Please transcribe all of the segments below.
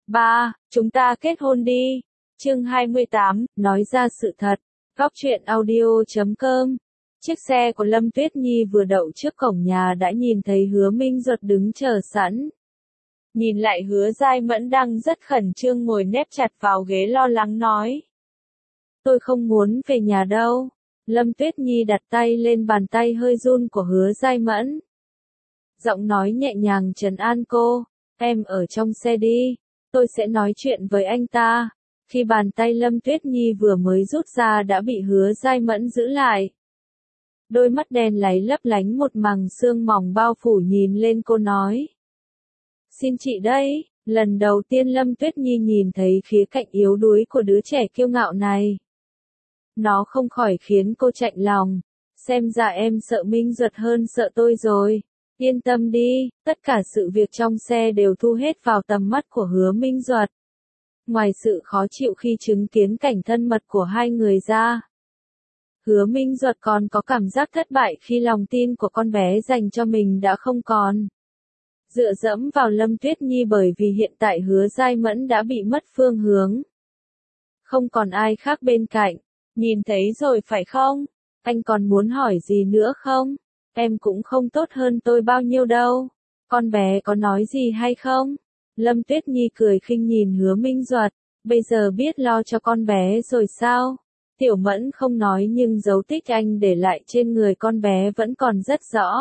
Ba, chúng ta kết hôn đi. Chương 28, nói ra sự thật. Góc truyện audio.com. Chiếc xe của Lâm Tuyết Nhi vừa đậu trước cổng nhà đã nhìn thấy Hứa Minh Duật đứng chờ sẵn. Nhìn lại Hứa Giai Mẫn đang rất khẩn trương ngồi nép chặt vào ghế lo lắng nói. Tôi không muốn về nhà đâu. Lâm Tuyết Nhi đặt tay lên bàn tay hơi run của Hứa Giai Mẫn. Giọng nói nhẹ nhàng trấn an cô. Em ở trong xe đi. Tôi sẽ nói chuyện với anh ta. Khi bàn tay Lâm Tuyết Nhi vừa mới rút ra đã bị Hứa Giai Mẫn giữ lại. Đôi mắt đen láy lấp lánh một màng sương mỏng bao phủ nhìn lên cô nói. Xin chị đây. Lần đầu tiên Lâm Tuyết Nhi nhìn thấy khía cạnh yếu đuối của đứa trẻ kiêu ngạo này. Nó không khỏi khiến cô chạnh lòng. Xem ra em sợ Minh Duật hơn sợ tôi rồi. Yên tâm đi, tất cả sự việc trong xe đều thu hết vào tầm mắt của Hứa Minh Duật. Ngoài sự khó chịu khi chứng kiến cảnh thân mật của hai người ra, Hứa Minh Duật còn có cảm giác thất bại khi lòng tin của con bé dành cho mình đã không còn. Dựa dẫm vào Lâm Tuyết Nhi bởi vì hiện tại Hứa Giai Mẫn đã bị mất phương hướng. Không còn ai khác bên cạnh. Nhìn thấy rồi phải không? Anh còn muốn hỏi gì nữa không? Em cũng không tốt hơn tôi bao nhiêu đâu. Con bé có nói gì hay không? Lâm Tuyết Nhi cười khinh nhìn Hứa Minh Duật. Bây giờ biết lo cho con bé rồi sao? Tiểu Mẫn không nói nhưng dấu tích anh để lại trên người con bé vẫn còn rất rõ.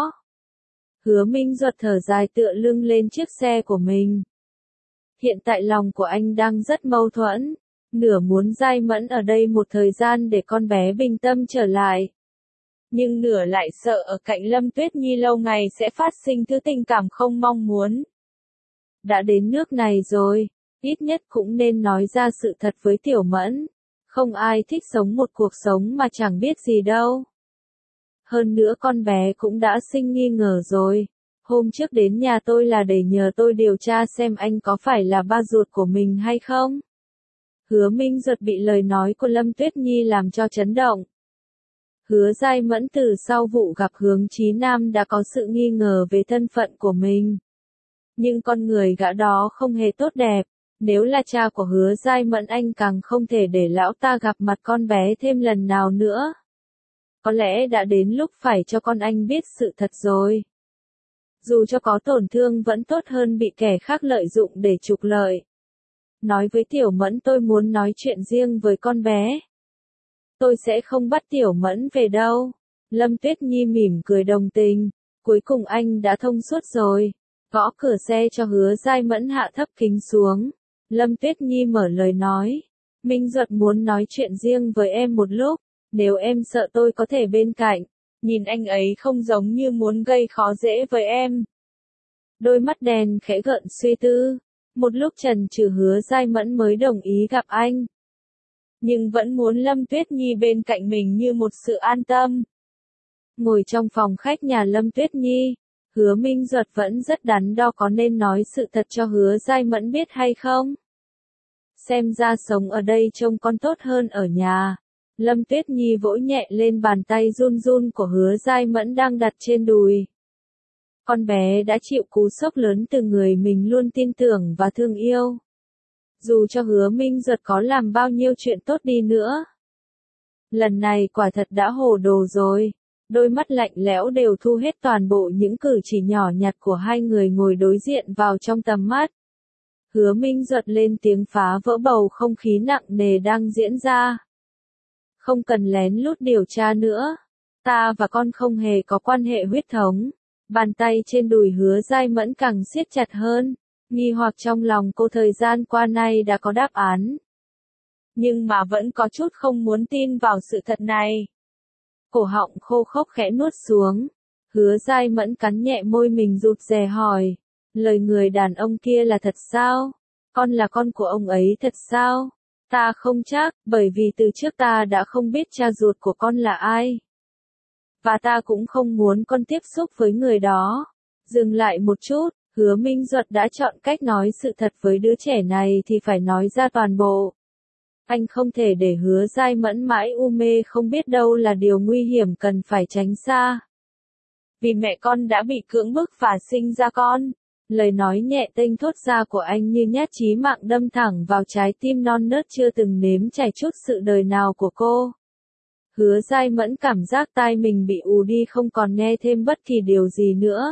Hứa Minh Duật thở dài tựa lưng lên chiếc xe của mình. Hiện tại lòng của anh đang rất mâu thuẫn. Nửa muốn Giai Mẫn ở đây một thời gian để con bé bình tâm trở lại. Nhưng nửa lại sợ ở cạnh Lâm Tuyết Nhi lâu ngày sẽ phát sinh thứ tình cảm không mong muốn. Đã đến nước này rồi, ít nhất cũng nên nói ra sự thật với Tiểu Mẫn. Không ai thích sống một cuộc sống mà chẳng biết gì đâu. Hơn nữa con bé cũng đã sinh nghi ngờ rồi. Hôm trước đến nhà tôi là để nhờ tôi điều tra xem anh có phải là ba ruột của mình hay không. Hứa Minh Duật bị lời nói của Lâm Tuyết Nhi làm cho chấn động. Hứa Giai Mẫn từ sau vụ gặp Hướng Chí Nam đã có sự nghi ngờ về thân phận của mình. Nhưng con người gã đó không hề tốt đẹp. Nếu là cha của Hứa Giai Mẫn anh càng không thể để lão ta gặp mặt con bé thêm lần nào nữa. Có lẽ đã đến lúc phải cho con anh biết sự thật rồi. Dù cho có tổn thương vẫn tốt hơn bị kẻ khác lợi dụng để trục lợi. Nói với Tiểu Mẫn tôi muốn nói chuyện riêng với con bé. Tôi sẽ không bắt Tiểu Mẫn về đâu. Lâm Tuyết Nhi mỉm cười đồng tình. Cuối cùng anh đã thông suốt rồi. Gõ cửa xe cho Hứa Giai Mẫn hạ thấp kính xuống. Lâm Tuyết Nhi mở lời nói. Minh Duật muốn nói chuyện riêng với em một lúc. Nếu em sợ tôi có thể bên cạnh. Nhìn anh ấy không giống như muốn gây khó dễ với em. Đôi mắt đen khẽ gợn suy tư. Một lúc chần chừ Hứa Giai Mẫn mới đồng ý gặp anh. Nhưng vẫn muốn Lâm Tuyết Nhi bên cạnh mình như một sự an tâm. Ngồi trong phòng khách nhà Lâm Tuyết Nhi, Hứa Minh Duật vẫn rất đắn đo có nên nói sự thật cho Hứa Giai Mẫn biết hay không. Xem ra sống ở đây trông con tốt hơn ở nhà. Lâm Tuyết Nhi vỗ nhẹ lên bàn tay run run của Hứa Giai Mẫn đang đặt trên đùi. Con bé đã chịu cú sốc lớn từ người mình luôn tin tưởng và thương yêu. Dù cho Hứa Minh Duật có làm bao nhiêu chuyện tốt đi nữa. Lần này quả thật đã hồ đồ rồi. Đôi mắt lạnh lẽo đều thu hết toàn bộ những cử chỉ nhỏ nhặt của hai người ngồi đối diện vào trong tầm mắt. Hứa Minh Duật lên tiếng phá vỡ bầu không khí nặng nề đang diễn ra. Không cần lén lút điều tra nữa. Ta và con không hề có quan hệ huyết thống. Bàn tay trên đùi Hứa Giai Mẫn càng siết chặt hơn. Nghi hoặc trong lòng cô thời gian qua nay đã có đáp án. Nhưng mà vẫn có chút không muốn tin vào sự thật này. Cổ họng khô khốc khẽ nuốt xuống. Hứa Giai Mẫn cắn nhẹ môi mình rụt rè hỏi. Lời người đàn ông kia là thật sao? Con là con của ông ấy thật sao? Ta không chắc, bởi vì từ trước ta đã không biết cha ruột của con là ai. Và ta cũng không muốn con tiếp xúc với người đó. Dừng lại một chút, Hứa Minh Duật đã chọn cách nói sự thật với đứa trẻ này thì phải nói ra toàn bộ. Anh không thể để Hứa Giai Mẫn mãi u mê không biết đâu là điều nguy hiểm cần phải tránh xa. Vì mẹ con đã bị cưỡng bức và sinh ra con. Lời nói nhẹ tênh thốt ra của anh như nhát chí mạng đâm thẳng vào trái tim non nớt chưa từng nếm trải chút sự đời nào của cô. Hứa Giai Mẫn cảm giác tai mình bị ù đi không còn nghe thêm bất kỳ điều gì nữa.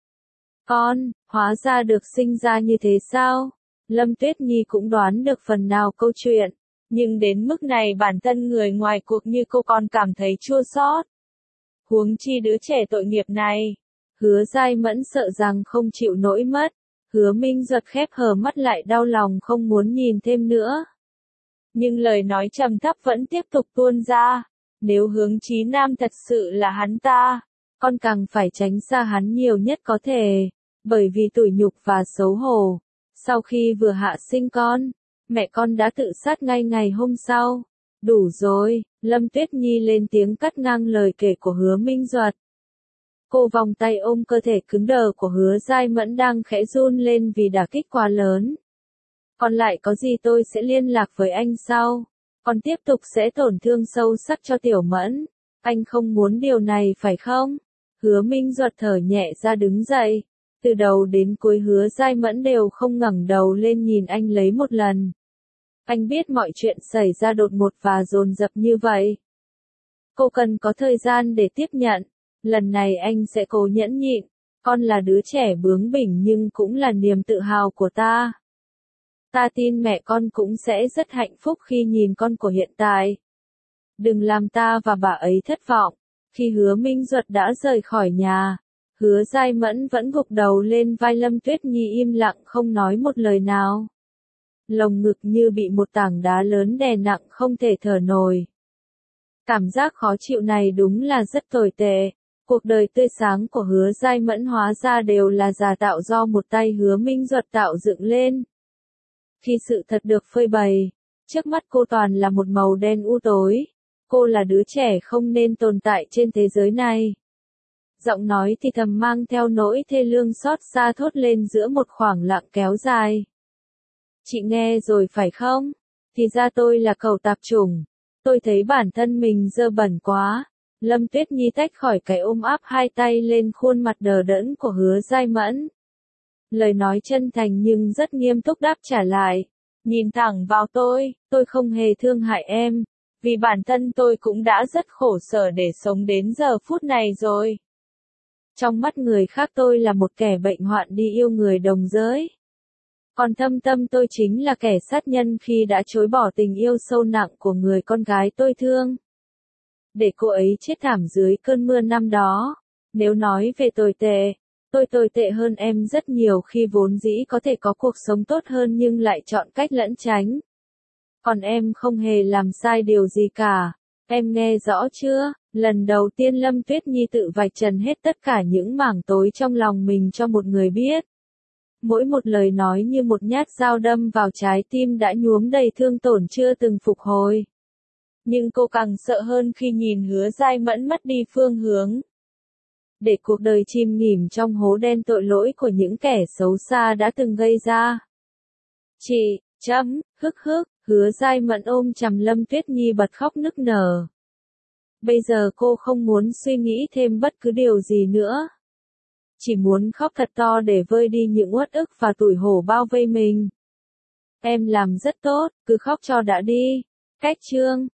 Con, hóa ra được sinh ra như thế sao? Lâm Tuyết Nhi cũng đoán được phần nào câu chuyện, nhưng đến mức này bản thân người ngoài cuộc như cô còn cảm thấy chua xót. Huống chi đứa trẻ tội nghiệp này. Hứa Giai Mẫn sợ rằng không chịu nổi mất. Hứa Minh Duật khép hờ mắt lại đau lòng không muốn nhìn thêm nữa. Nhưng lời nói trầm thấp vẫn tiếp tục tuôn ra. Nếu Hướng Chí Nam thật sự là hắn ta, con càng phải tránh xa hắn nhiều nhất có thể. Bởi vì tủi nhục và xấu hổ. Sau khi vừa hạ sinh con, mẹ con đã tự sát ngay ngày hôm sau. Đủ rồi, Lâm Tuyết Nhi lên tiếng cắt ngang lời kể của Hứa Minh Duật. Cô vòng tay ôm cơ thể cứng đờ của Hứa Giai Mẫn đang khẽ run lên vì đả kích quá lớn. Còn lại có gì tôi sẽ liên lạc với anh sau. Còn tiếp tục sẽ tổn thương sâu sắc cho Tiểu Mẫn. Anh không muốn điều này phải không? Hứa Minh Duật thở nhẹ ra đứng dậy. Từ đầu đến cuối Hứa Giai Mẫn đều không ngẩng đầu lên nhìn anh lấy một lần. Anh biết mọi chuyện xảy ra đột ngột và dồn dập như vậy. Cô cần có thời gian để tiếp nhận. Lần này anh sẽ cố nhẫn nhịn. Con là đứa trẻ bướng bỉnh nhưng cũng là niềm tự hào của ta. Ta tin mẹ con cũng sẽ rất hạnh phúc khi nhìn con của hiện tại. Đừng làm ta và bà ấy thất vọng. Khi Hứa Minh Duật đã rời khỏi nhà, Hứa Giai Mẫn vẫn gục đầu lên vai Lâm Tuyết Nhi im lặng không nói một lời nào. Lồng ngực như bị một tảng đá lớn đè nặng không thể thở nổi. Cảm giác khó chịu này đúng là rất tồi tệ. Cuộc đời tươi sáng của Hứa Giai Mẫn hóa ra đều là giả tạo do một tay Hứa Minh Duật tạo dựng lên. Khi sự thật được phơi bày, trước mắt cô toàn là một màu đen u tối. Cô là đứa trẻ không nên tồn tại trên thế giới này. Giọng nói thì thầm mang theo nỗi thê lương xót xa thốt lên giữa một khoảng lặng kéo dài. Chị nghe rồi phải không? Thì ra tôi là cẩu tạp chủng. Tôi thấy bản thân mình dơ bẩn quá. Lâm Tuyết Nhi tách khỏi cái ôm áp hai tay lên khuôn mặt đờ đẫn của Hứa Giai Mẫn. Lời nói chân thành nhưng rất nghiêm túc đáp trả lại. Nhìn thẳng vào tôi không hề thương hại em. Vì bản thân tôi cũng đã rất khổ sở để sống đến giờ phút này rồi. Trong mắt người khác tôi là một kẻ bệnh hoạn đi yêu người đồng giới. Còn thâm tâm tôi chính là kẻ sát nhân khi đã chối bỏ tình yêu sâu nặng của người con gái tôi thương. Để cô ấy chết thảm dưới cơn mưa năm đó. Nếu nói về tồi tệ, tôi tồi tệ hơn em rất nhiều khi vốn dĩ có thể có cuộc sống tốt hơn nhưng lại chọn cách lẩn tránh. Còn em không hề làm sai điều gì cả. Em nghe rõ chưa? Lần đầu tiên Lâm Tuyết Nhi tự vạch trần hết tất cả những mảng tối trong lòng mình cho một người biết. Mỗi một lời nói như một nhát dao đâm vào trái tim đã nhuốm đầy thương tổn chưa từng phục hồi. Nhưng cô càng sợ hơn khi nhìn Hứa Giai Mẫn mất đi phương hướng. Để cuộc đời chìm nghỉm trong hố đen tội lỗi của những kẻ xấu xa đã từng gây ra. Chị, Hứa Giai Mẫn ôm chầm Lâm Tuyết Nhi bật khóc nức nở. Bây giờ cô không muốn suy nghĩ thêm bất cứ điều gì nữa. Chỉ muốn khóc thật to để vơi đi những uất ức và tủi hổ bao vây mình. Em làm rất tốt, cứ khóc cho đã đi. Cách chương